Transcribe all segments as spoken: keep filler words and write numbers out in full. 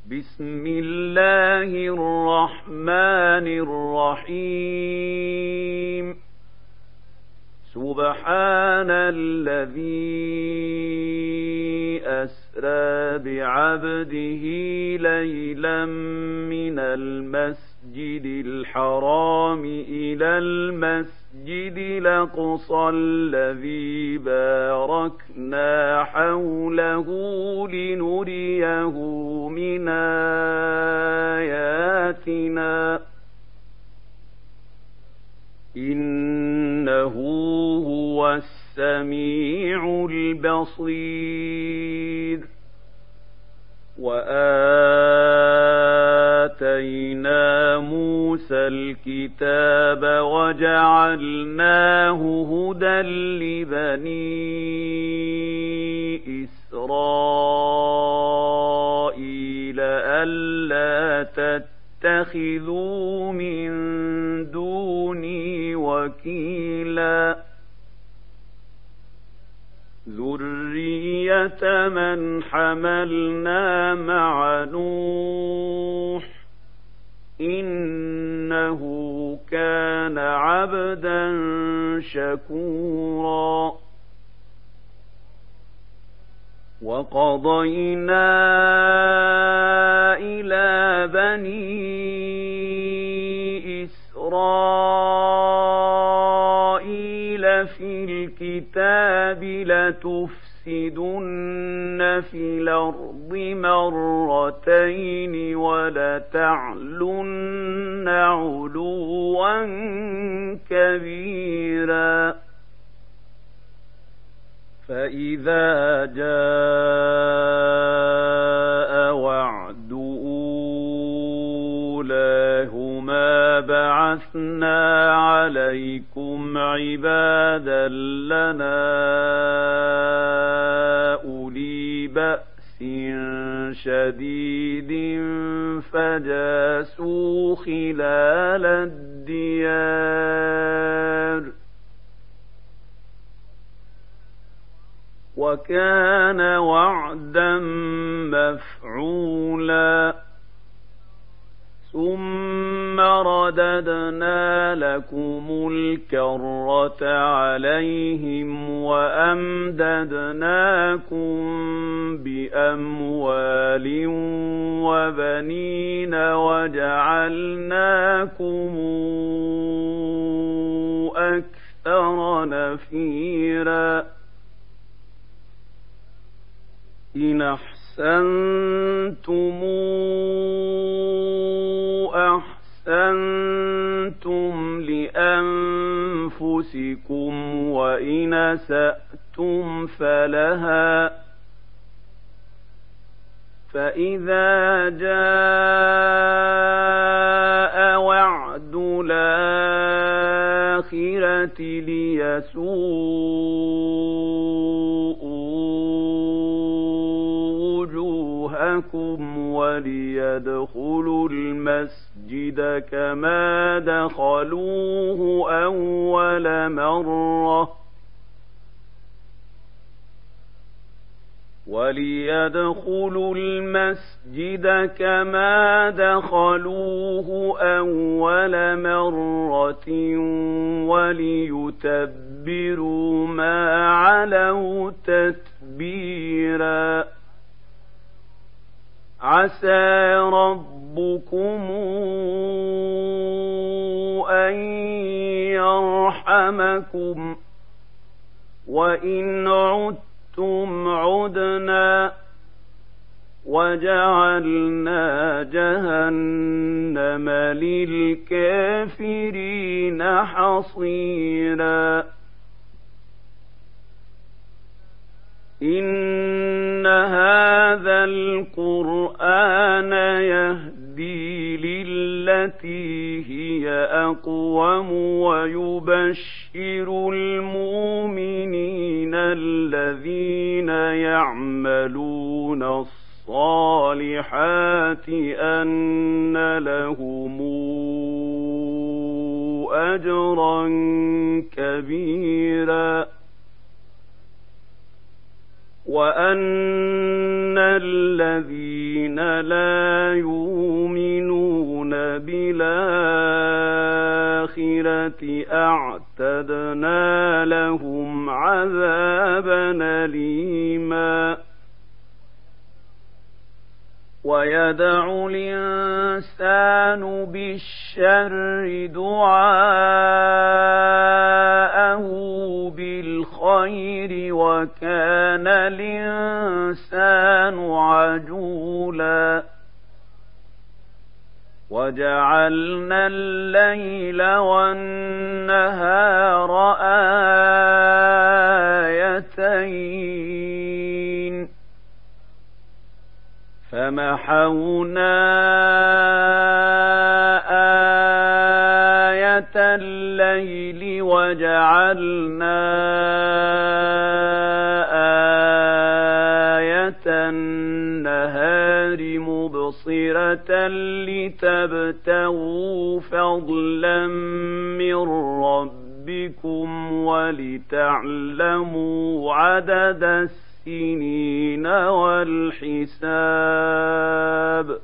بسم الله الرحمن الرحيم سبحان الذي أسرى بعبده ليلا من المسجد الحرام إلى المسجد الأقصى الذي باركنا حوله لنريه من آياتنا إنه هو السميع البصير وآتينا موسى الكتاب وجعلناه هدى لبني إسرائيل ألا تتخذوا من دوني وكيلا ذرية من حملنا مع نوح إنه كان عبدا شكورا وقضينا إلى بني إسرائيل في الكتاب لتفسدن في الأرض مرتين ولتعلن علوا كبيرا فإذا جاء وعد أولاهما بعثنا عليكم عبادا لنا أولي بأس شديد فجاسوا خلال الديار وكان وعدا مفعولا ثم رددنا لكم الكرة عليهم وأمددناكم بأموال وبنين وجعلناكم أكثر نفيرا إن أحسنتم أحسنتم لأنفسكم وإن أسأتم فلها فإذا جاء وعد الآخرة ليسوءوا وجوهكم وليدخلوا المسجد كما دخلوه أول مرة وليدخلوا المسجد كما دخلوه أول مرة وليتبروا ما علوا تتبيرا عسى ربكم أن يرحمكم وإن عدتم عدنا وجعلنا جهنم للكافرين حصيرا إن هذا القرآن يهدي للتي هي أقوم ويبشر المؤمنين الذين يعملون الصالحات أن لهم أجرا كبيرا وأن الذين لا يؤمنون بالآخرة أعتدنا لهم عذابا أليما ويدع الإنسان بالشر دعاءه بالخير وكان الإنسان عجولا وجعلنا الليل والنهار آيتين فمحونا آية الليل وجعلنا آية النهار مبصرة لتبتغوا فضلا من ربكم ولتعلموا عدد السنين والحساب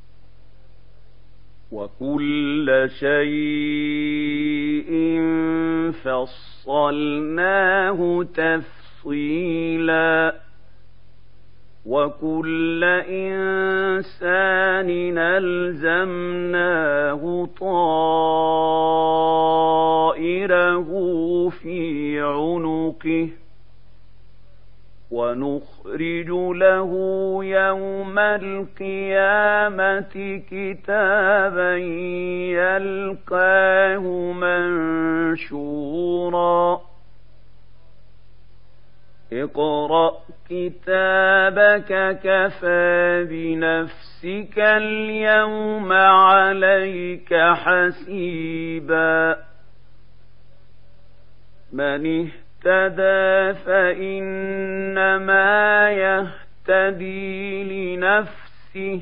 وكل شيء فصلناه تفصيلا وكل إنسان ألزمناه طائره في عنقه ونخرج له يوم القيامة كتابا يلقاه منشورا اقرأ كتابك كفى بنفسك اليوم عليك حسيبا من اهتدى فإنما يهتدي لنفسه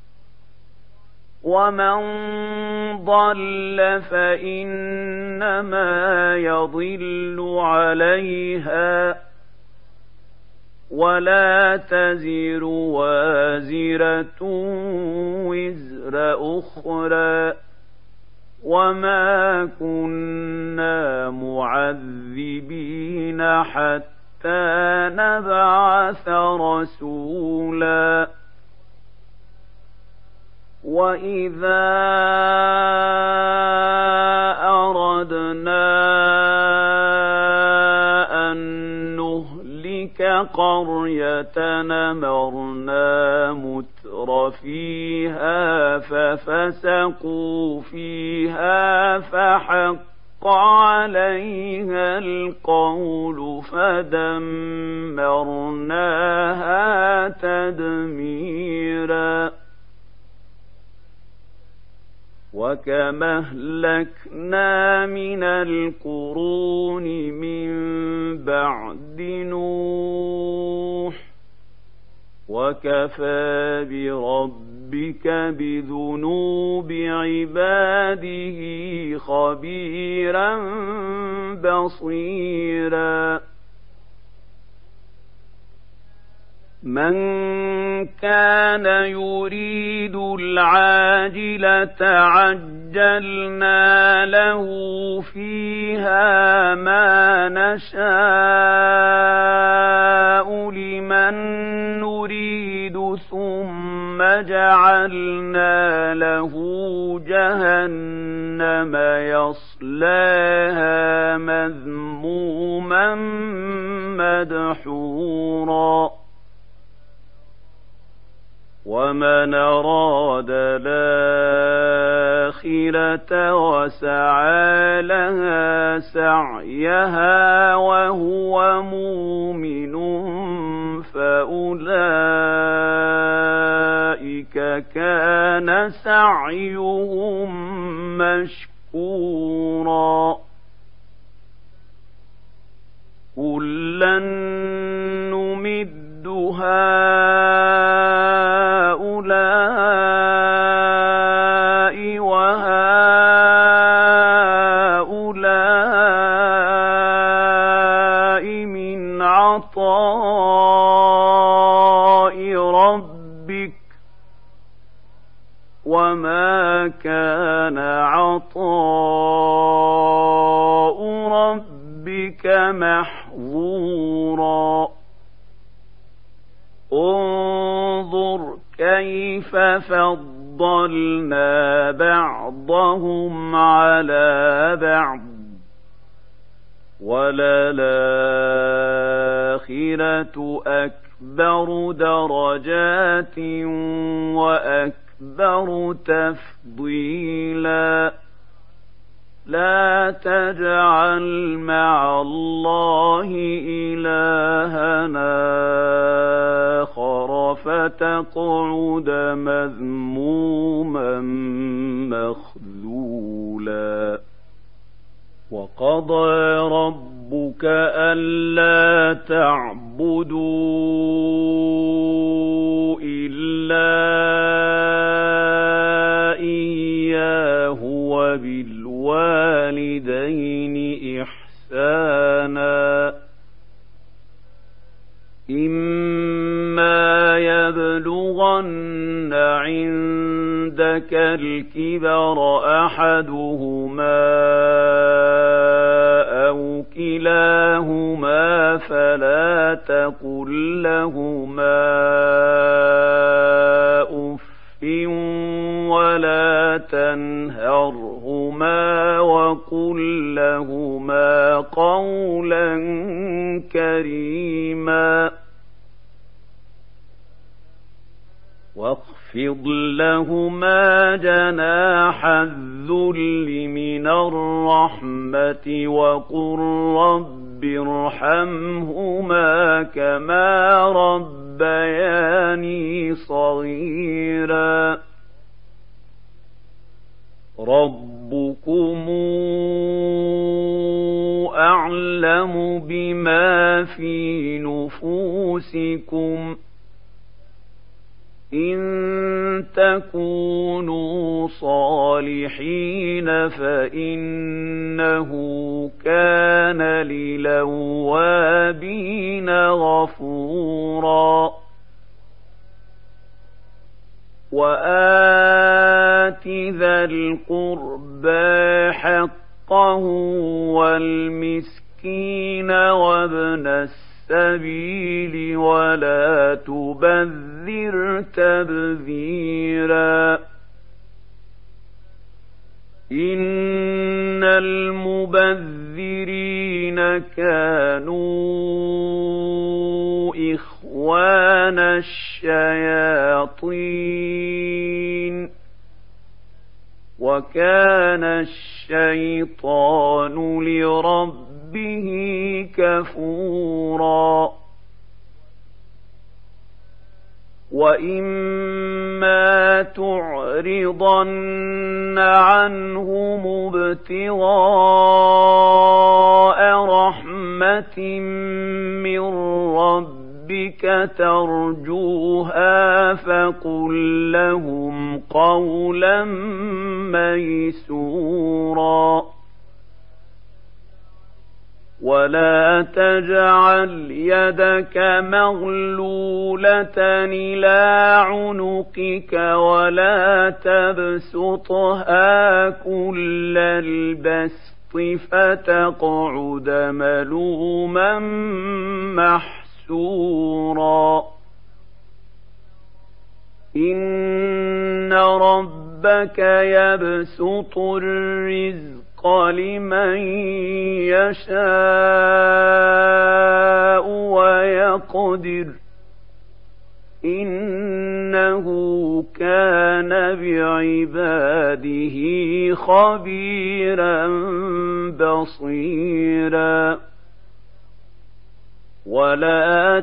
ومن ضل فإنما يضل عليها ولا تزر وازرة وزر أخرى وما كنا معذبين حتى نبعث رسولا وإذا أردنا أن نهلك قرية أمرنا متر فيها ففسقوا فيها فحق عليها القول فدمرناها تدميرا وكما أهلكنا من القرون من بعد نوح وكفى بربك بذنوب عباده خبيرا بصيرا من كان يريد العاجلة عجلنا له فيها ما نشاء لمن نريد ثم جعلنا له جهنم يصلاها مذموما مدحورا ومن أراد الآخرة وسعى لها سعيها وهو مؤمن فأولئك كان سعيهم مشكورا كلا نمد هؤلاء وهؤلاء من عطاء ربك وما كان عطاء ربك محظورا انظر كيف فضلنا بعضهم على بعض وللآخرة أكبر درجات وأكبر تفضيلا لا تجعل مع الله إلهنا آخر فتقعد مذموما مخذولا وقضى ربك ألا تعبدوا إلا إياه وبالوالدين إحسانا إما يبلغن عندك الكبر أحدهما أو كلاهما فلا تقل لهما أف ولا تنهرهما وقل لهما قولا كريما واخفض لهما جناح الذل من الرحمة وقل رب ارحمهما كما ربياني صغيرا ربكم أعلم بما في نفوسكم إن تكونوا صالحين فإنه كان للأوابين غفورا وآت ذا القربى حقه والمسكين وابن السبيل ولا تبذر تبذيرا إن المبذرين كانوا إخوان الشياطين وكان الشيطان لربه كفورا وإما تعرضن عنهم ابتغاء رحمة من ربك ترجوها فقل لهم قولا ميسورا ولا تجعل يدك مغلولة إلى عنقك ولا تبسطها كل البسط فتقعد ملوما محسورا إن ربك يبسط الرزق لمن يشاء ويقدر إنه كان بعباده خبيرا بصيرا ولا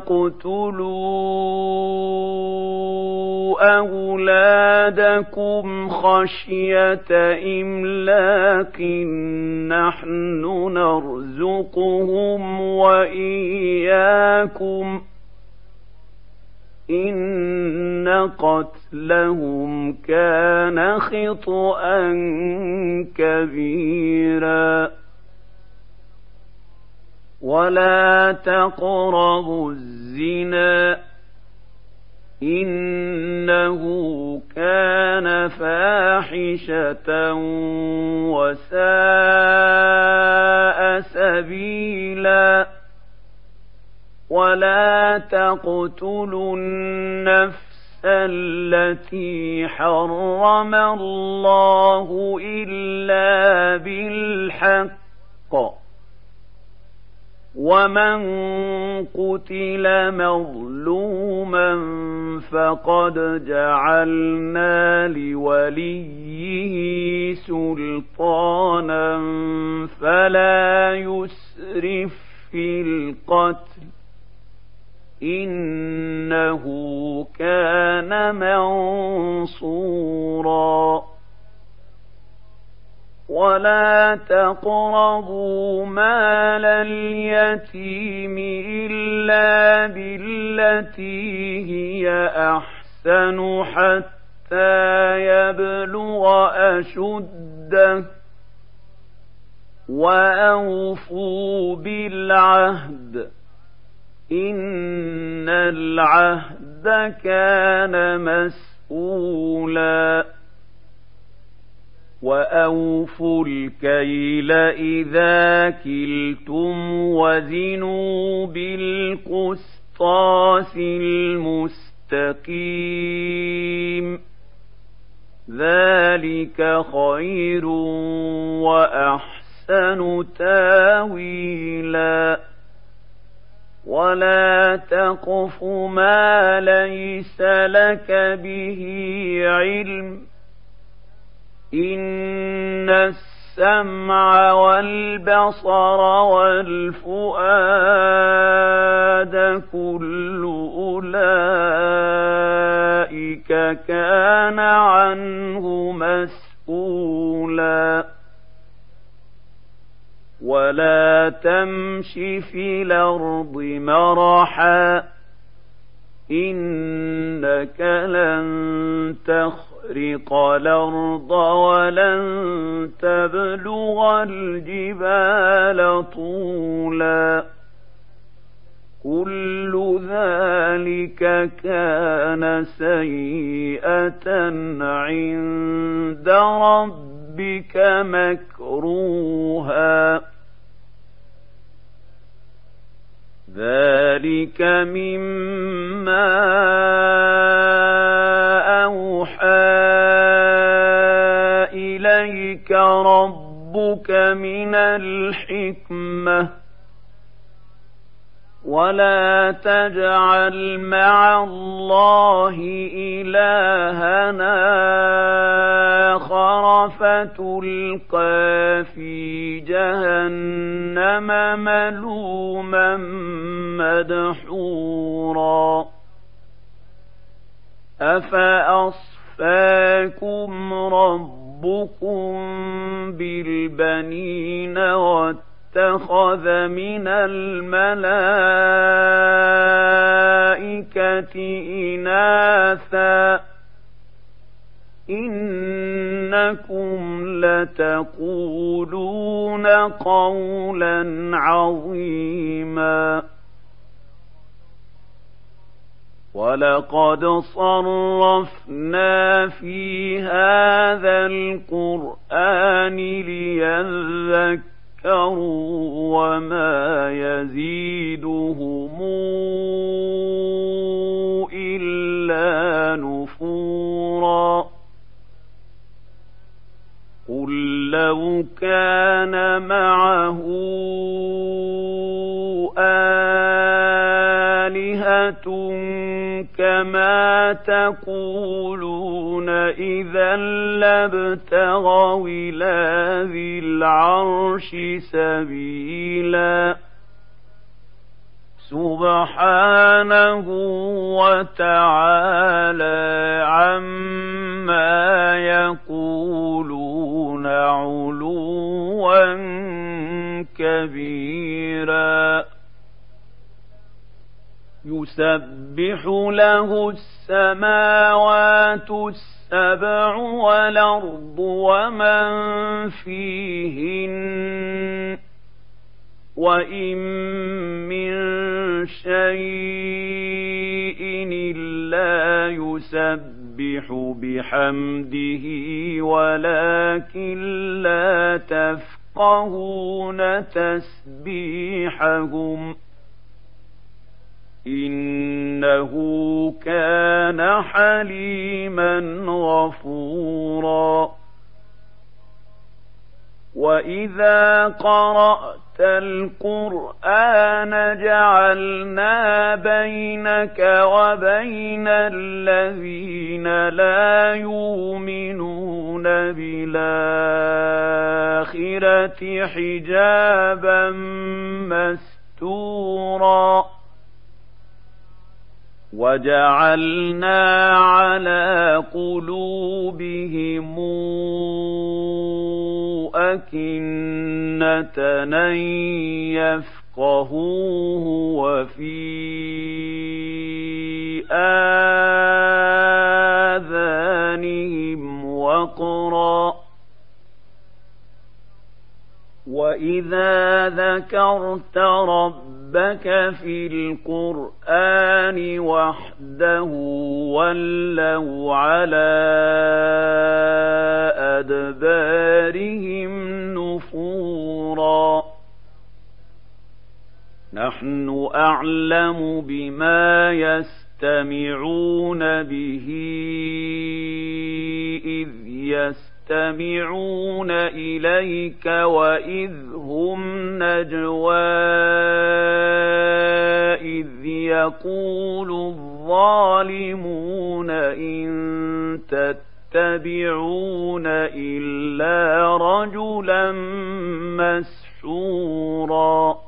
تقتلوا أولادكم خشية إملاق نحن نرزقهم وإياكم إن قتلهم كان خطأ كبيرا ولا تقربوا الزنا إنه كان فاحشة وساء سبيلا ولا تقتلوا النفس التي حرم الله إلا بالحق ومن قتل مظلوما فقد جعلنا لوليه سلطانا فلا يسرف في القتل إنه كان منصورا ولا تقربوا مال اليتيم إلا بالتي هي أحسن حتى يبلغ أشده وأوفوا بالعهد إن العهد كان مسؤولا وأوفوا الكيل إذا كلتم وزنوا بالقسطاس المستقيم ذلك خير وأحسن تاويلا ولا تقف ما ليس لك به علم إن السمع والبصر والفؤاد كل أولئك كان عنه مسؤولا ولا تمش في الأرض مرحا إنك لن تخرق الأرض ولن تبلغ الجبال طولا كل ذلك كان سيئة عند ربك مكروها ذلك مما أوحى إليك ربك من الحكمة ولا تجعل مع الله إلهنا آخر فتلقى في جهنم ملوما مدحورا أفأصفاكم ربكم بالبنين واتخذ من الملائكة إناثا إنكم لتقولون قولا عظيما ولقد صرفنا في هذا القرآن ليذكروا وما يزيدهم إلا نفورا قل لو كان معه آلهة كما تقولون إذا لابتغوا إلى ذي العرش سبيلا سبحانه وتعالى عما يقولون علوا كبيرا يسبح له السماوات السبع والأرض ومن فيهن وإن من شيء إلا يسبح بحمده ولكن لا تفقهون تسبيحهم إنه كان حليما غفورا وإذا قرأت القرآن جعلنا بينك وبين الذين لا يؤمنون بالآخرة حجابا مستورا وجعلنا على قلوبهم أكنة أن يفقهوه وفي آذانهم وقرا وإذا ذكرت ربك في القرآن وحده ولوا على أدبارهم نفورا نحن أعلم بما يستمعون به إذ يستمعون إليك وإذ هم نجوى إذ يقول الظالمون إن تتبعون إلا رجلا مسحورا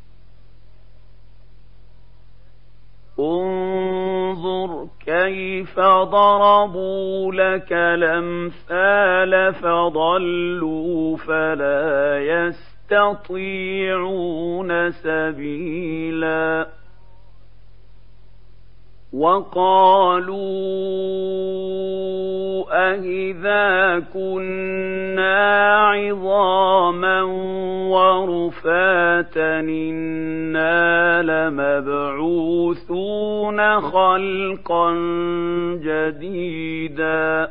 انظر كيف ضربوا لك الأمثال فضلوا فلا يستطيعون سبيلا وقالوا أإذا كنا عظاما ورفاتا إنا لمبعوثون خلقا جديدا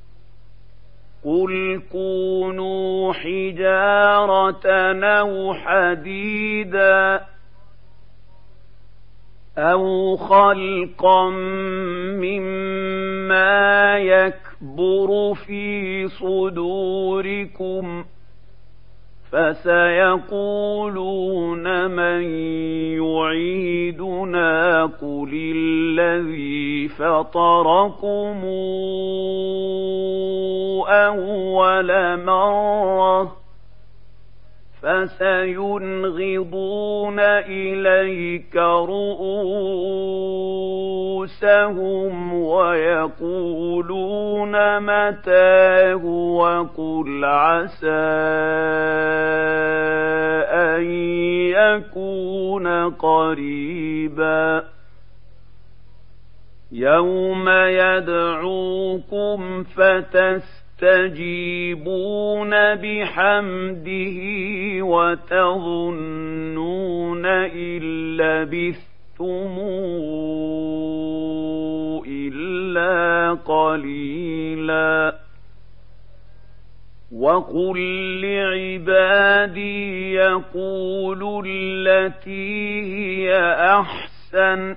قل كونوا حجارة أو حديدا أو خلقا مما يكبر في صدوركم فسيقولون من يعيدنا قل الذي فطركم أول مرة فسينغضون إليك رؤوسهم ويقولون متاه وقل عسى أن يكون قريبا يوم يدعوكم فتستجيبون تجيبون بحمده وتظنون إن لبثتم إلا قليلا وقل لعبادي يقولوا التي هي أحسن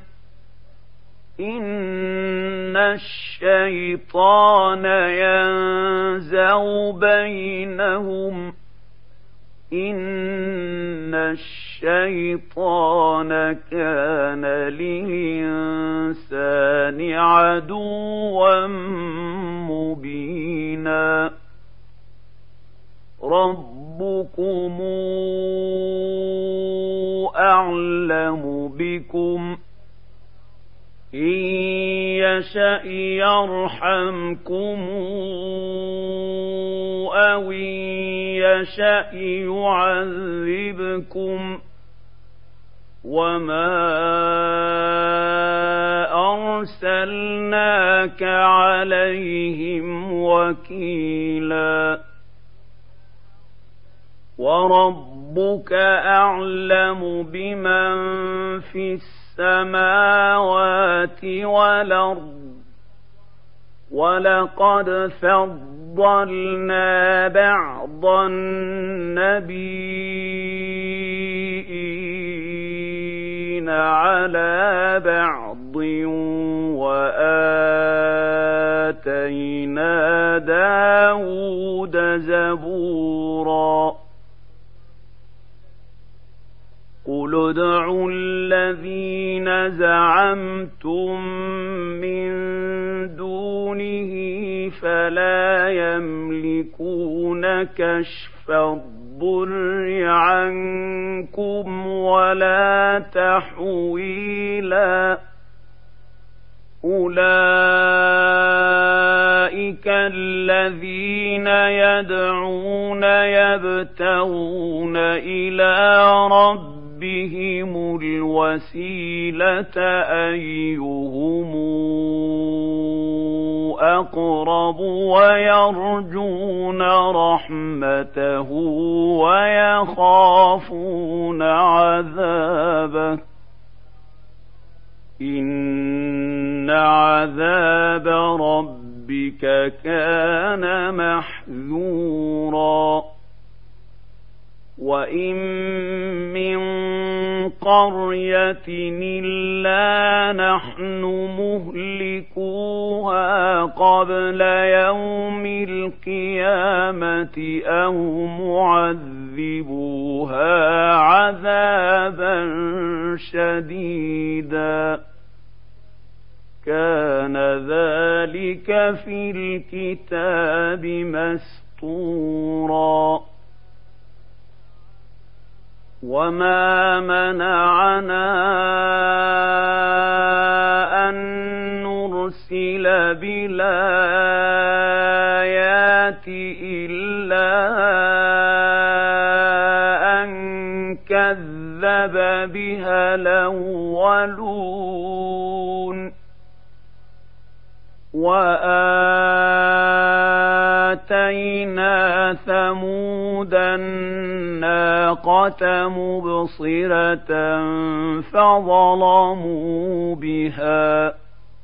إن الشيطان ينزغ بينهم إن الشيطان كان للإنسان عدوا مبينا ربكم أعلم بكم إن يشأ يرحمكم أو إن يشأ يعذبكم وما أرسلناك عليهم وكيلا ورب ربك أعلم بمن في السماوات والأرض ولقد فضلنا بعض النبيين على بعض وآتينا داود زبورا قل ادعوا الذين زعمتم من دونه فلا يملكون كشف الضر عنكم ولا تحويلا أولئك الذين يدعون يبتغون إلى ربهم الوسيلة أيهم أقرب ويرجون رحمته ويخافون عذابه إن عذاب ربك كان محذورا وإن من قرية إلا نحن مهلكوها قبل يوم القيامة أو معذبوها عذابا شديدا كان ذلك في الكتاب مسطورا وما منعنا أن نرسل بالآيات إلا أن كذب بها الأولون وآتينا ثمود الناقة مبصرة فظلموا بها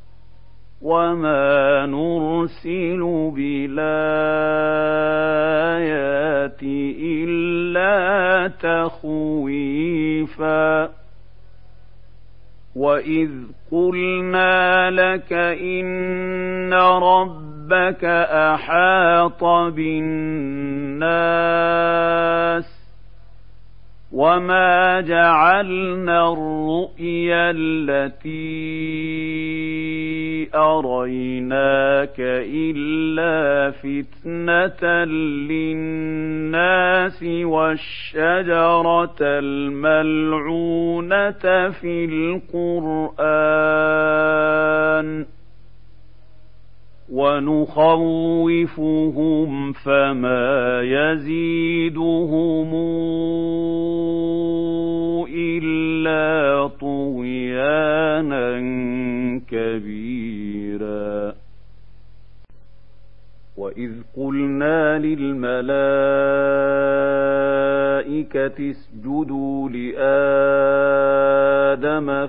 وما نرسل بالآيات إلا تخويفا وإذ قلنا لك إن ربك أحاط بالناس وما جعلنا الرؤيا التي أريناك إلا فتنة للناس والشجرة الملعونة في القرآن ونخوفهم فما يزيدهم إلا طغيانا كبيرا وإذ قلنا للملائكة اسجدوا لآدم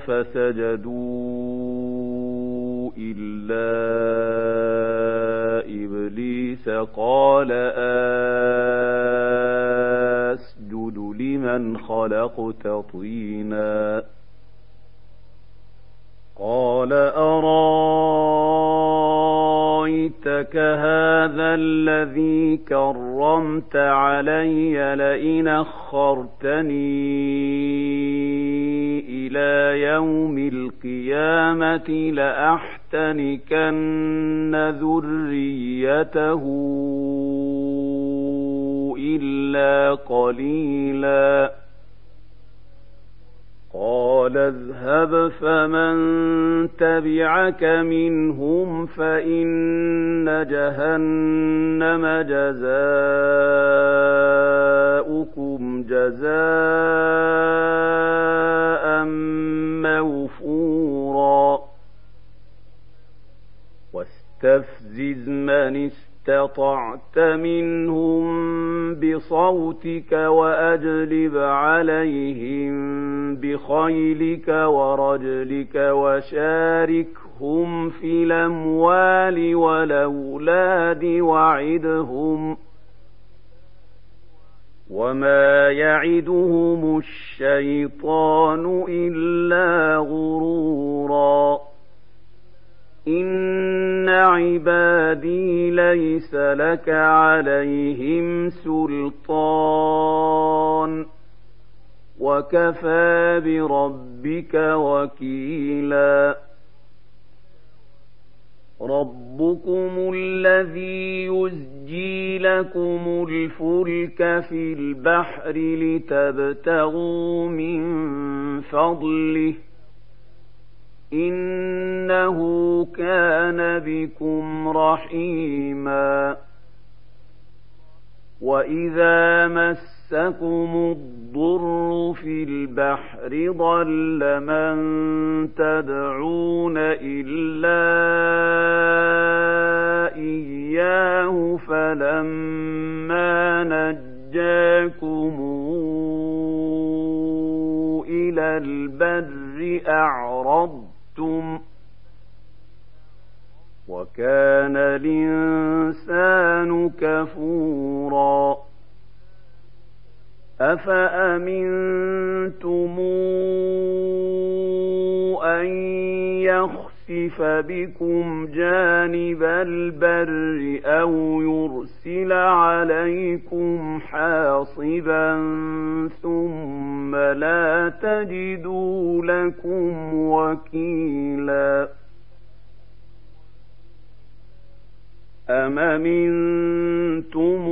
فسجدوا إلا إبليس قال أسجد لمن خلقت طينا قال أرايتك هذا الذي كرمت علي لئن أخرتني إلى يوم القيامة لأحتنكن ذريته إلا قليلا قال اذهب فمن تبعك منهم فإن جهنم جزاؤكم جزاء موفورا واستفزز من اسْتَطَعْتَ مِنْهُم بِصَوْتِكَ وَأَجْلِبْ عَلَيْهِم بِخَيْلِكَ وَرَجْلِكَ وَشَارِكْهُمْ فِي الْأَمْوَالِ وَالْأَوْلَادِ وَعِدْهُمْ ۚ وَمَا يَعِدُهُمُ الشَّيْطَانُ إِلَّا غُرُورًا. إِنَّ عِبَادِي لَيْسَ لَكَ عَلَيْهِمْ سُلْطَانٌ ۚ وَكَفَىٰ بِرَبِّكَ وَكِيلًا. رَبُّكُمُ الَّذِي يُزْجِي لَكُمُ الْفُلْكَ فِي الْبَحْرِ لِتَبْتَغُوا مِن فَضْلِهِ ۚ إِنَّهُ كَانَ بِكُمْ رَحِيمًا. وَإِذَا مَسَّكُمُ الضُّرُّ فِي الْبَحْرِ ضَلَّ مَن تَدْعُونَ إِلَّا إِيَّاهُ فَلَمَّا نَجَّاكُمْ إِلَى الْبَرِّ أَعْرَضْتُمْ ۚ وَكَانَ الْإِنسَانُ كَفُورًا. أَفَأَمِنْتُمْ أَنْ يَخْسِفَ بِكُمْ جَانِبَ الْبَرِّ أَوْ يُرْسِلَ عَلَيْكُمْ حَاصِبًا ثُمَّ لَا تَجِدُوا لَكُمْ وَكِيلًا. أَمْ أَمِنْتُمْ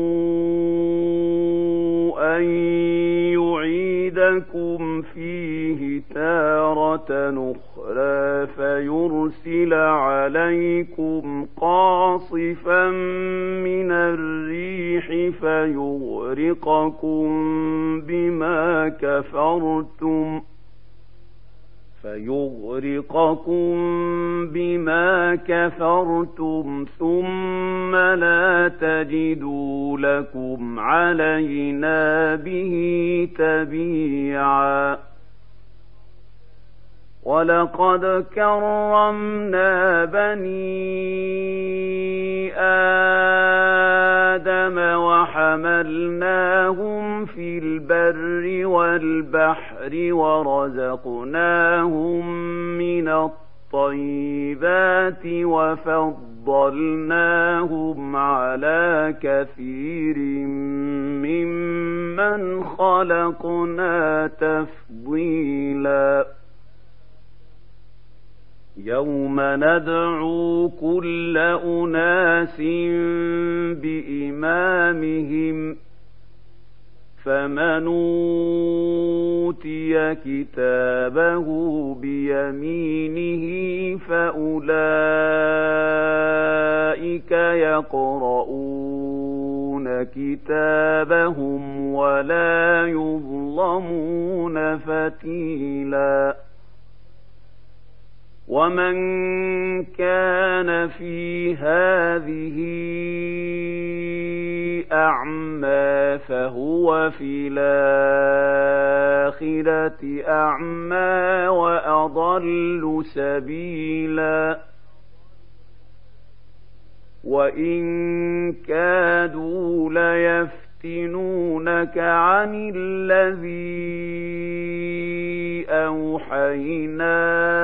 أَنْ يُعِيدَكُمْ فِيهِ تَارَةً أُخْرَىٰ فَيُرْسِلَ عَلَيْكُمْ قَاصِفًا مِّنَ الرِّيحِ فَيُغْرِقَكُم بِمَا كَفَرْتُمْ فَيُغْرِقَكُم بِمَا كَفَرْتُمْ ثُمَّ لَا تَجِدُوا لَكُمْ عَلَيْنَا بِهِ تَبِيعًا. وَلَقَدْ كَرَّمْنَا بَنِي آدَمَ وَحَمَلْنَاهُمْ فِي الْبَرِّ وَالْبَحْرِ وَرَزَقْنَاهُم مِّنَ الطَّيِّبَاتِ وَفَضَّلْنَاهُمْ عَلَىٰ كَثِيرٍ مِّمَّنْ خَلَقْنَا تَفْضِيلًا. يَوْمَ نَدْعُو كُلَّ أُنَاسٍ بِإِمَامِهِمْ، فَمَنْ أُوتِيَ كِتَابَهُ بِيَمِينِهِ فَأُولَٰئِكَ يَقْرَءُونَ كِتَابَهُمْ وَلَا يُظْلَمُونَ فَتِيلًا. وَمَنْ كَانَ فِي هَٰذِهِ أَعْمَىٰ فَهُوَ فِي الْآخِرَةِ أَعْمَىٰ وَأَضَلُّ سَبِيلًا. وَإِن كَادُوا لَيَفْتِنُونَكَ عَنِ الَّذِي أَوْحَيْنَا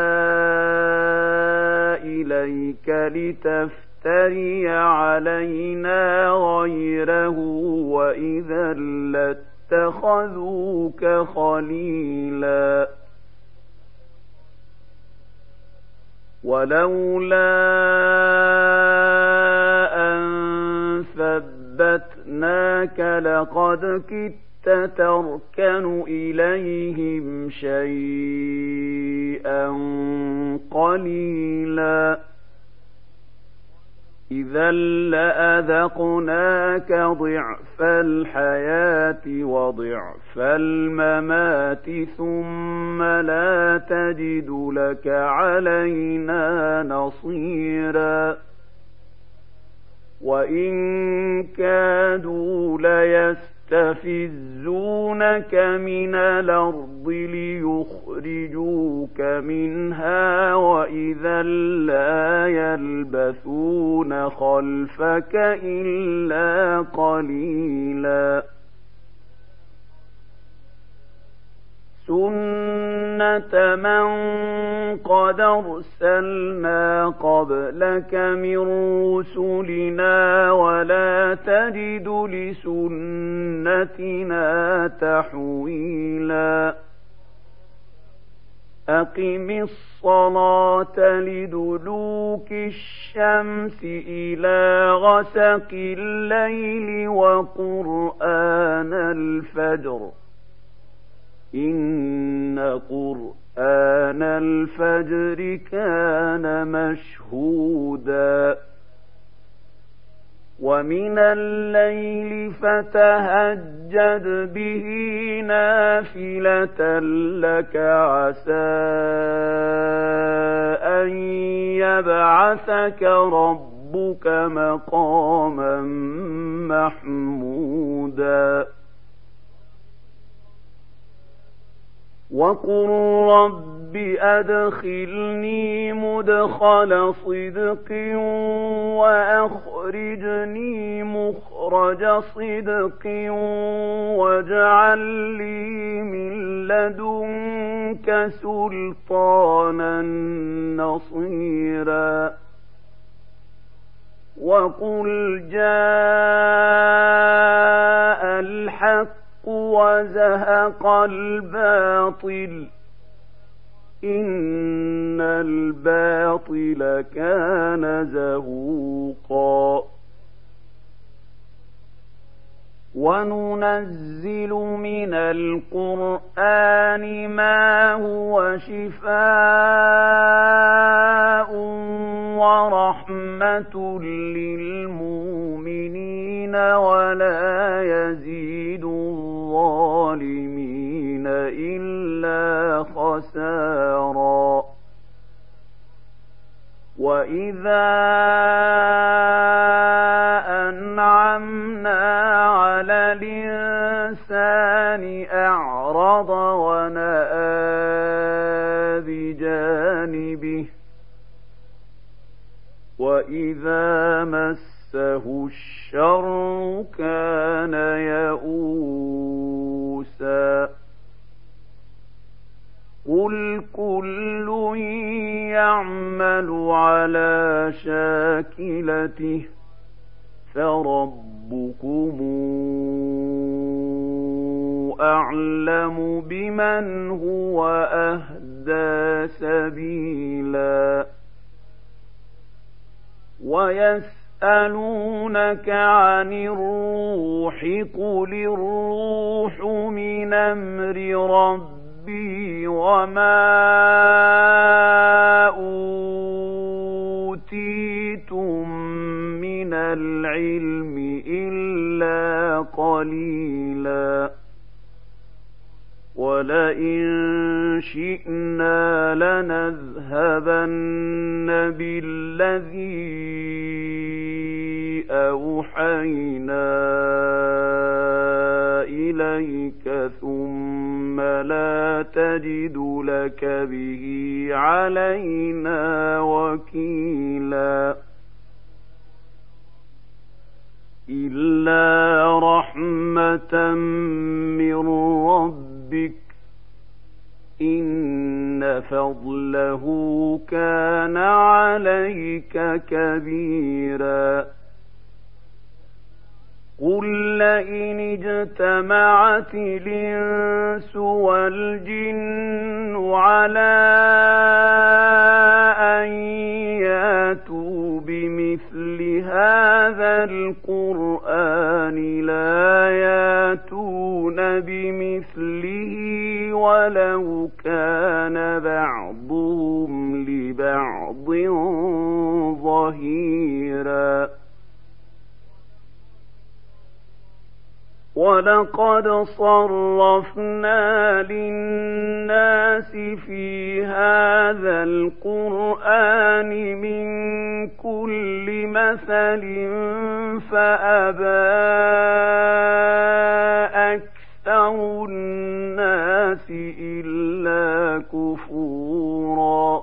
إِلَيْكَ لِتَفْتَرِيَ عَلَيْنَا غَيْرَهُ وَإِذًا لَّاتَّخَذُوكَ خَلِيلًا. وَلَوْلَا أَن ثَبَّتْنَاكَ لَقَدْ كِدتَّ تَرْكَنُ إِلَيْهِمْ شَيْئًا قَلِيلًا. إِذًا لَّأَذَقْنَاكَ ضِعْفَ الْحَيَاةِ وَضِعْفَ الْمَمَاتِ ثُمَّ لَا تَجِدُ لَكَ عَلَيْنَا نَصِيرًا. وإن كادوا ليستفزونك من الأرض ليخرجوك منها وإذا لا يلبثون خلفك إلا قليلا سنة من قد أرسلنا قبلك من رسلنا ولا تجد لسنتنا تحويلا أقم الصلاة لدلوك الشمس إلى غسق الليل وقرآن الفجر إن قرآن الفجر كان مشهودا ومن الليل فتهجد به نافلة لك عسى أن يبعثك ربك مقاما محمودا وقل رب أدخلني مدخل صدق وأخرجني مخرج صدق واجعل لي من لدنك سلطانا نصيرا وقل جاء الحق وزهق الباطل إن الباطل كان زهوقا وننزل من القرآن ما هو شفاء ورحمة للمؤمنين ولا يزيد الظالمين إلا خسارا وإذا أنعمنا على الإنسان أعرض ونأى بجانبه وإذا مسه الشر كان يئوسا قل كل يعمل على شاكلته فربكم أعلم بمن هو أهدى سبيلا ويسألونك عن الروح قل الروح من أمر ربي وما أوتيتم من العلم إلا قليلا ولئن شئنا لنذهبن بالذي أوحينا إليك ثم لا تجد لك به علينا وكيلا إلا رحمة من ربك إن فضله كان عليك كبيرا قل لئن اجتمعت الإنس والجن على أن ياتوا بمثل هذا القرآن لا ياتون بمثله ولو كان بعضهم لبعض ظهيرا وَلَقَدْ صَرَّفْنَا لِلنَّاسِ فِي هَذَا الْقُرْآنِ مِنْ كُلِّ مَثَلٍ فَأَبَى أَكْثَرُ النَّاسِ إِلَّا كُفُورًا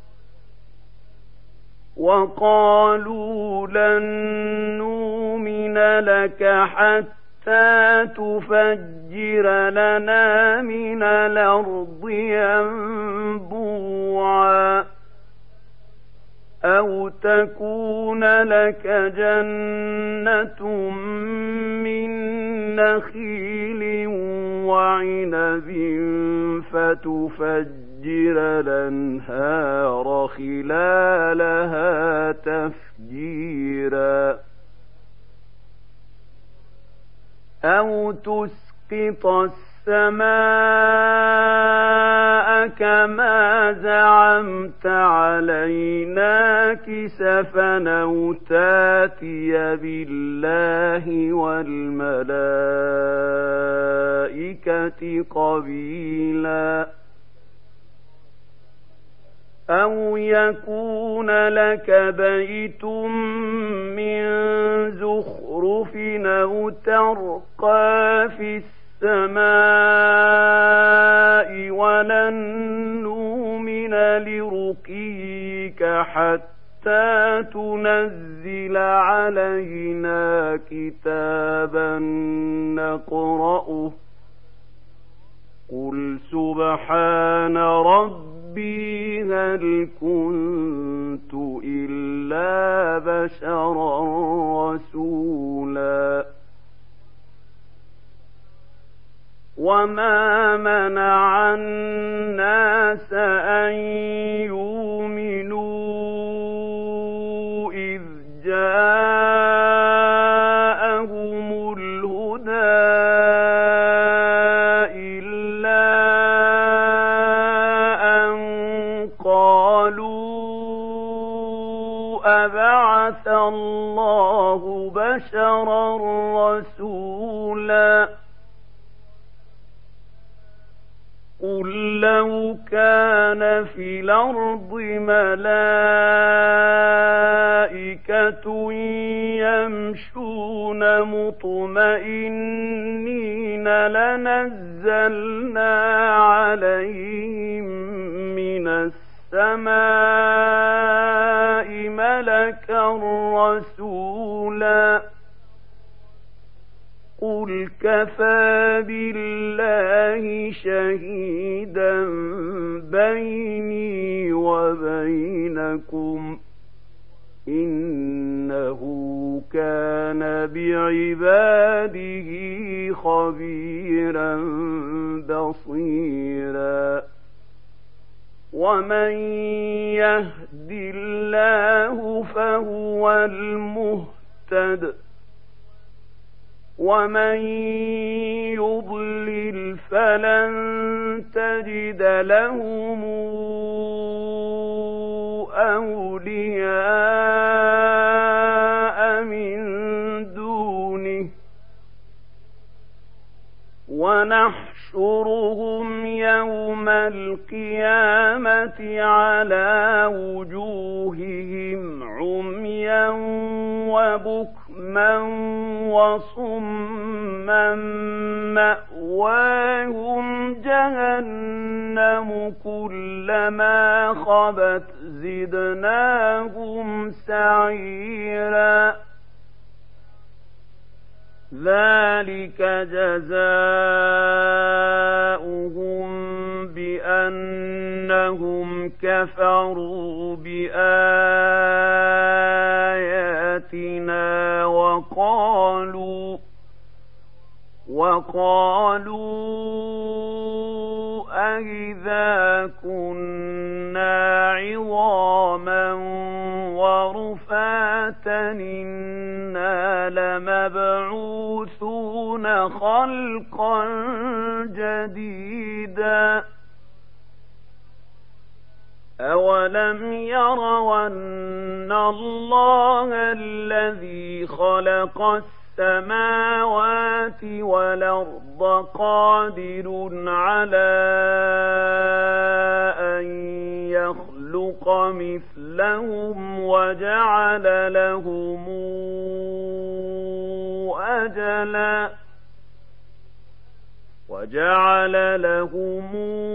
وَقَالُوا لَن نُّؤْمِنَ لَكَ حَتَّىٰ تُفَجِّرَ لَنَا مِنَ الْأَرْضِ يَنبُوعًا أَوْ تَكُونَ لَكَ جَنَّةٌ مِّن نَّخِيلٍ وَعِنَبٍ فَتُفَجِّرَ الْأَنْهَارَ خِلَالَهَا تَفْجِيرًا أَوْ تُسْقِطَ السَّمَاءَ كَمَا زَعَمْتَ عَلَيْنَا كِسَفًا أَوْ تَأْتِيَ بِاللَّهِ وَالْمَلَائِكَةِ قَبِيلًا أَوْ يَكُونَ لَكَ بَيْتٌ مِّن زُخْرُفٍ أَوْ تَرْقَىٰ فِي السَّمَاءِ وَلَن نُّؤْمِنَ لِرُقِيِّكَ حَتَّىٰ تُنَزِّلَ عَلَيْنَا كِتَابًا نَّقْرَؤُهُ قُلْ سُبْحَانَ رَبِّي هَلْ كُنتُ إِلَّا بَشَرًا رَّسُولًا وَمَا مَنَعَ النَّاسَ أَن يُؤْمِنُوا إِذْ جَاءَهُمُ الْهُدَىٰ إِلَّا أَن قَالُوا أَبَعَثَ اللَّهُ بَشَرًا رَّسُولًا قُل لَّوْ كَانَ فِي الْأَرْضِ مَلَائِكَةٌ يَمْشُونَ مُطْمَئِنِّينَ لَنَزَّلْنَا عَلَيْهِم مِّنَ السَّمَاءِ مَلَكًا رَّسُولًا قُلْ كَفَىٰ بِاللَّهِ شَهِيدًا بَيْنِي وَبَيْنَكُمْ إِنَّهُ كَانَ بِعِبَادِهِ خَبِيرًا بَصِيرًا وَمَن يَهْدِ اللَّهُ فَهُوَ الْمُهْتَدِ وَمَن يُضْلِلْ فَلَن تَجِدَ لَهُمْ أَوْلِيَاءَ مِن دُونِهِ وَنَحْشُرُهُمْ يَوْمَ الْقِيَامَةِ عَلَىٰ وُجُوهِهِمْ عُمْيًا وَبُكْمًا وَصُمًّا مَّأْوَاهُمْ جَهَنَّمُ كُلَّمَا خَبَتْ زِدْنَاهُمْ سَعِيرًا ذَلِكَ جَزَاؤُهُم بِأَنَّهُمْ كَفَرُوا بِآيَاتِنَا وَقَالُوا وَقَالُوا أَإِذَا كُنَّا عِظَامًا وَرُفَاتًا إِنَّا لَمَبْعُوثُونَ خَلْقًا جَدِيدًا أَوَلَمْ يَرَوْا أَنَّ اللَّهَ الَّذِي خَلَقَ السماوات والأرض قادر على أن يخلق مثلهم وجعل لهم أجلا وجعل لهم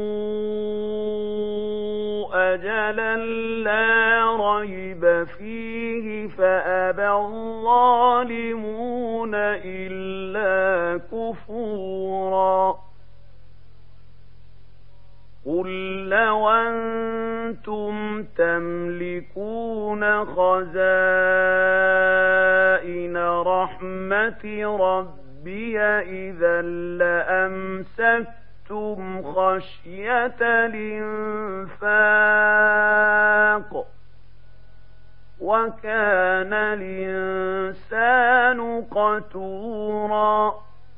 أجلا لا ريب فيه فأبى الظالمون إلا كفورا قل لو أنتم تملكون خزائن رحمة ربي إذا لأمسكتم خشية الإنفاق وكان الإنسان قتورا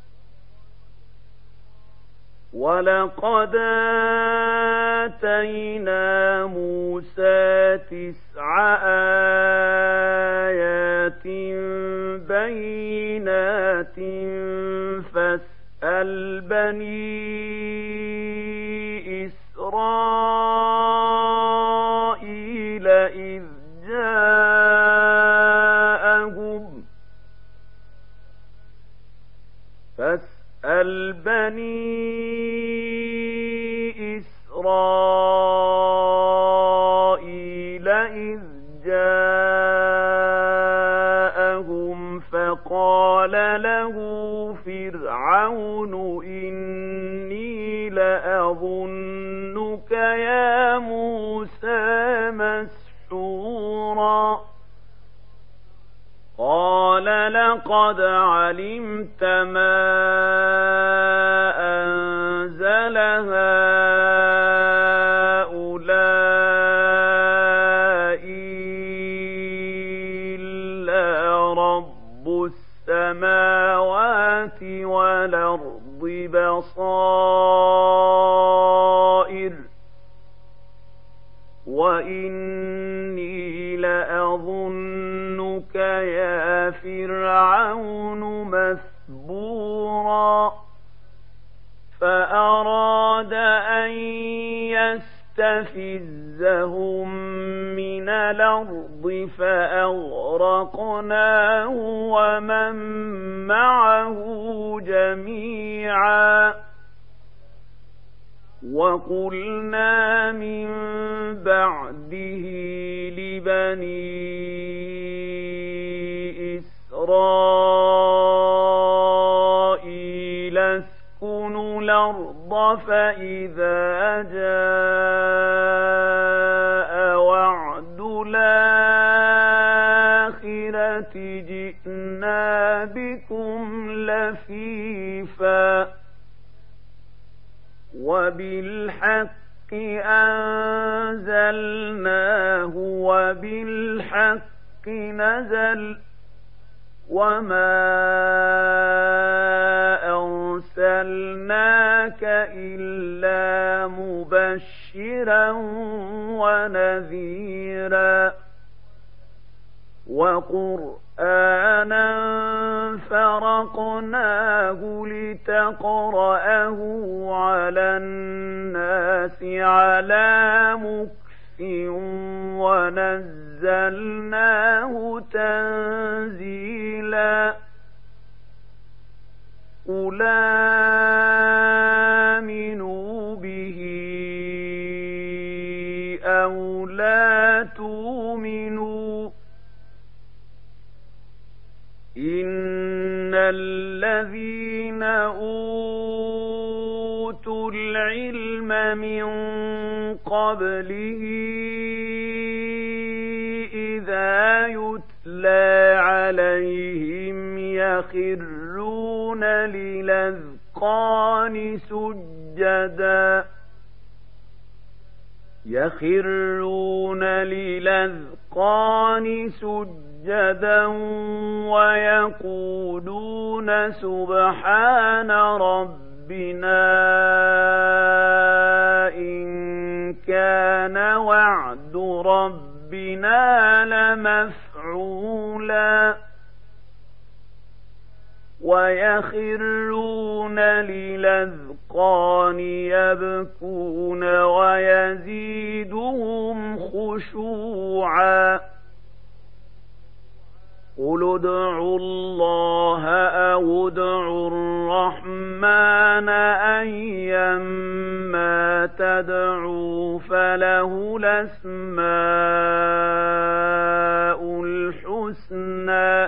ولقد آتينا موسى تسع آيات بينات فاسأل بني إسرائيل إذ جاءهم فاسأل بني إسرائيل إذ جاءهم فقال له فرعون إني لأظنك يا موسى مسحورا قال لقد علمت ما أنزل هؤلاء إلا رب السماوات والأرض بصائر وإني لأظنك يا فرعون مثبورا فأراد أن يستفزهم من الأرض فأغرقناه ومن معه جميعا وقلنا من بعده لبني إسرائيل اسكنوا الأرض فإذا جاء وعد الآخرة جئنا بكم لفيفا وبالحق أنزلناه وبالحق نزل وما أرسلناك إلا مبشرا ونذيرا وقرآنا فرقناه لتقرأه على الناس على مكث ونزلناه تنزيلا قل آمنوا به أو لا تؤمنوا إن الذين أوتوا العلم من قبله إذا يتلى عليهم يخرون للأذقان سجدا يخرون للأذقان سجدا ويقولون سبحان ربنا إن كان وعد ربنا لمفعولا ويخرون للأذقان يبكون ويزيدهم خشوعا قل ادعوا الله أو ادعوا الرحمن أيما تدعوا فله الأسماء الحسنى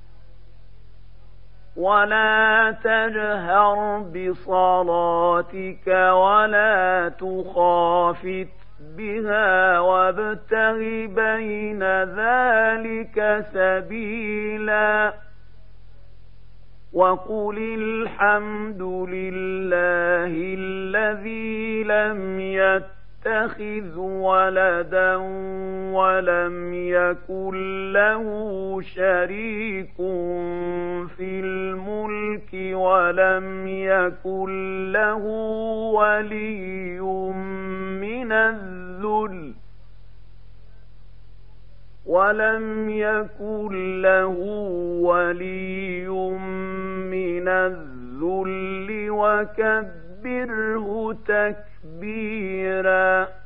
ولا تجهر بصلاتك ولا تخافت بها وابتغ بين ذلك سبيلا وقل الحمد لله الذي لم يتخذ ولدا ولم يكن له شريك في الملك ولم يكن له ولي من الذل ولم يكن له ولي من الذل وكبره تكبيرا.